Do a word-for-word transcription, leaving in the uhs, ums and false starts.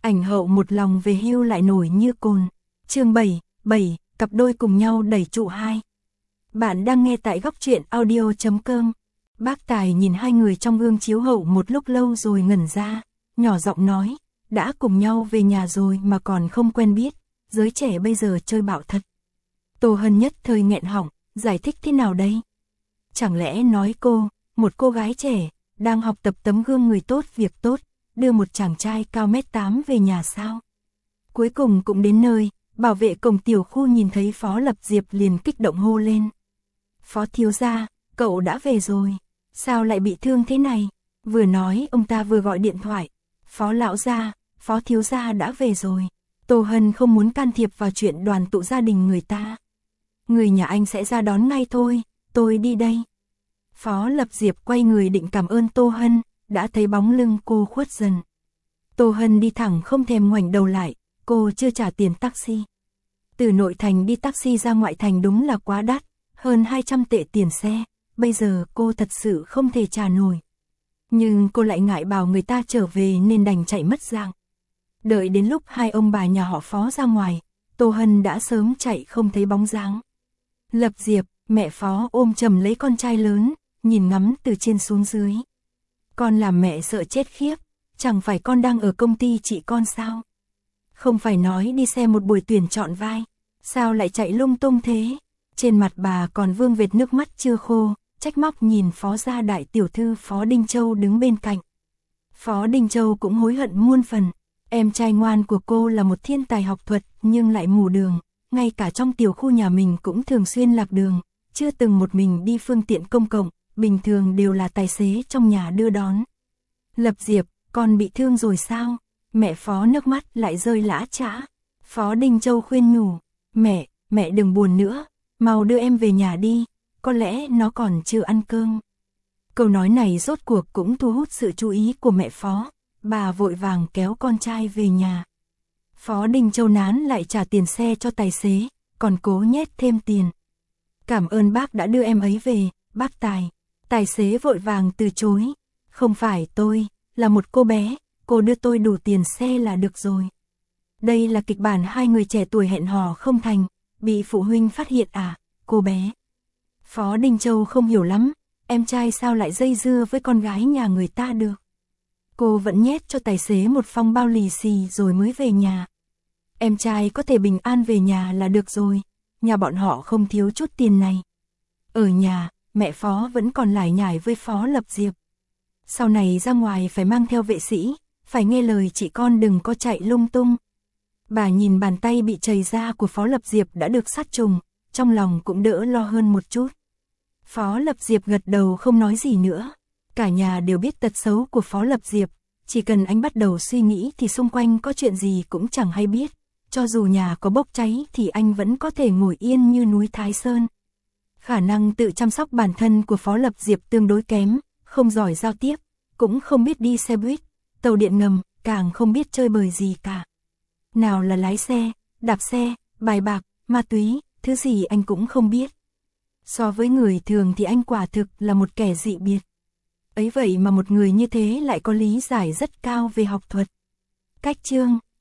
ảnh hậu một lòng về hưu lại nổi như cồn. Chương bảy, bảy, cặp đôi cùng nhau đẩy trụ hai. Bạn đang nghe tại góc truyện audio chấm com. Bác Tài nhìn hai người trong gương chiếu hậu một lúc lâu rồi ngẩn ra, nhỏ giọng nói, đã cùng nhau về nhà rồi mà còn không quen biết, giới trẻ bây giờ chơi bạo thật. Tô Hân nhất thời nghẹn họng, giải thích thế nào đây? Chẳng lẽ nói cô, một cô gái trẻ, đang học tập tấm gương người tốt việc tốt, đưa một chàng trai cao mét tám về nhà sao? Cuối cùng cũng đến nơi, bảo vệ cổng tiểu khu nhìn thấy Phó Lập Diệp liền kích động hô lên. Phó thiếu gia, cậu đã về rồi, sao lại bị thương thế này? Vừa nói ông ta vừa gọi điện thoại. Phó lão gia, Phó thiếu gia đã về rồi. Tô Hân không muốn can thiệp vào chuyện đoàn tụ gia đình người ta. Người nhà anh sẽ ra đón ngay thôi, tôi đi đây. Phó Lập Diệp quay người định cảm ơn Tô Hân, đã thấy bóng lưng cô khuất dần. Tô Hân đi thẳng không thèm ngoảnh đầu lại, cô chưa trả tiền taxi. Từ nội thành đi taxi ra ngoại thành đúng là quá đắt, hơn hai trăm tệ tiền xe, bây giờ cô thật sự không thể trả nổi. Nhưng cô lại ngại bảo người ta trở về nên đành chạy mất dạng. Đợi đến lúc hai ông bà nhà họ Phó ra ngoài, Tô Hân đã sớm chạy không thấy bóng dáng. Lập Diệp, mẹ Phó ôm chầm lấy con trai lớn, nhìn ngắm từ trên xuống dưới. Con làm mẹ sợ chết khiếp, chẳng phải con đang ở công ty chị con sao? Không phải nói đi xem một buổi tuyển chọn vai, sao lại chạy lung tung thế? Trên mặt bà còn vương vệt nước mắt chưa khô, trách móc nhìn Phó gia đại tiểu thư Phó Đinh Châu đứng bên cạnh. Phó Đinh Châu cũng hối hận muôn phần, em trai ngoan của cô là một thiên tài học thuật nhưng lại mù đường, ngay cả trong tiểu khu nhà mình cũng thường xuyên lạc đường, chưa từng một mình đi phương tiện công cộng, bình thường đều là tài xế trong nhà đưa đón. Lập Diệp, con bị thương rồi sao? Mẹ Phó nước mắt lại rơi lã chã. Phó Đinh Châu khuyên nhủ, mẹ, mẹ đừng buồn nữa, mau đưa em về nhà đi, có lẽ nó còn chưa ăn cơm. Câu nói này rốt cuộc cũng thu hút sự chú ý của mẹ Phó, bà vội vàng kéo con trai về nhà. Phó Đinh Châu nán lại trả tiền xe cho tài xế, còn cố nhét thêm tiền. Cảm ơn bác đã đưa em ấy về, bác Tài. Tài xế vội vàng từ chối, không phải tôi, là một cô bé, cô đưa tôi đủ tiền xe là được rồi. Đây là kịch bản hai người trẻ tuổi hẹn hò không thành, bị phụ huynh phát hiện à, cô bé. Phó Đinh Châu không hiểu lắm, em trai sao lại dây dưa với con gái nhà người ta được. Cô vẫn nhét cho tài xế một phong bao lì xì rồi mới về nhà. Em trai có thể bình an về nhà là được rồi, nhà bọn họ không thiếu chút tiền này. Ở nhà, mẹ Phó vẫn còn lải nhải với Phó Lập Diệp. Sau này ra ngoài phải mang theo vệ sĩ, phải nghe lời chị con đừng có chạy lung tung. Bà nhìn bàn tay bị chảy ra của Phó Lập Diệp đã được sát trùng, trong lòng cũng đỡ lo hơn một chút. Phó Lập Diệp gật đầu không nói gì nữa. Cả nhà đều biết tật xấu của Phó Lập Diệp, chỉ cần anh bắt đầu suy nghĩ thì xung quanh có chuyện gì cũng chẳng hay biết. Cho dù nhà có bốc cháy thì anh vẫn có thể ngồi yên như núi Thái Sơn. Khả năng tự chăm sóc bản thân của Phó Lập Diệp tương đối kém, không giỏi giao tiếp, cũng không biết đi xe buýt, tàu điện ngầm, càng không biết chơi bời gì cả. Nào là lái xe, đạp xe, bài bạc, ma túy, thứ gì anh cũng không biết. So với người thường thì anh quả thực là một kẻ dị biệt. Ấy vậy mà một người như thế lại có lý giải rất cao về học thuật. Cách chương,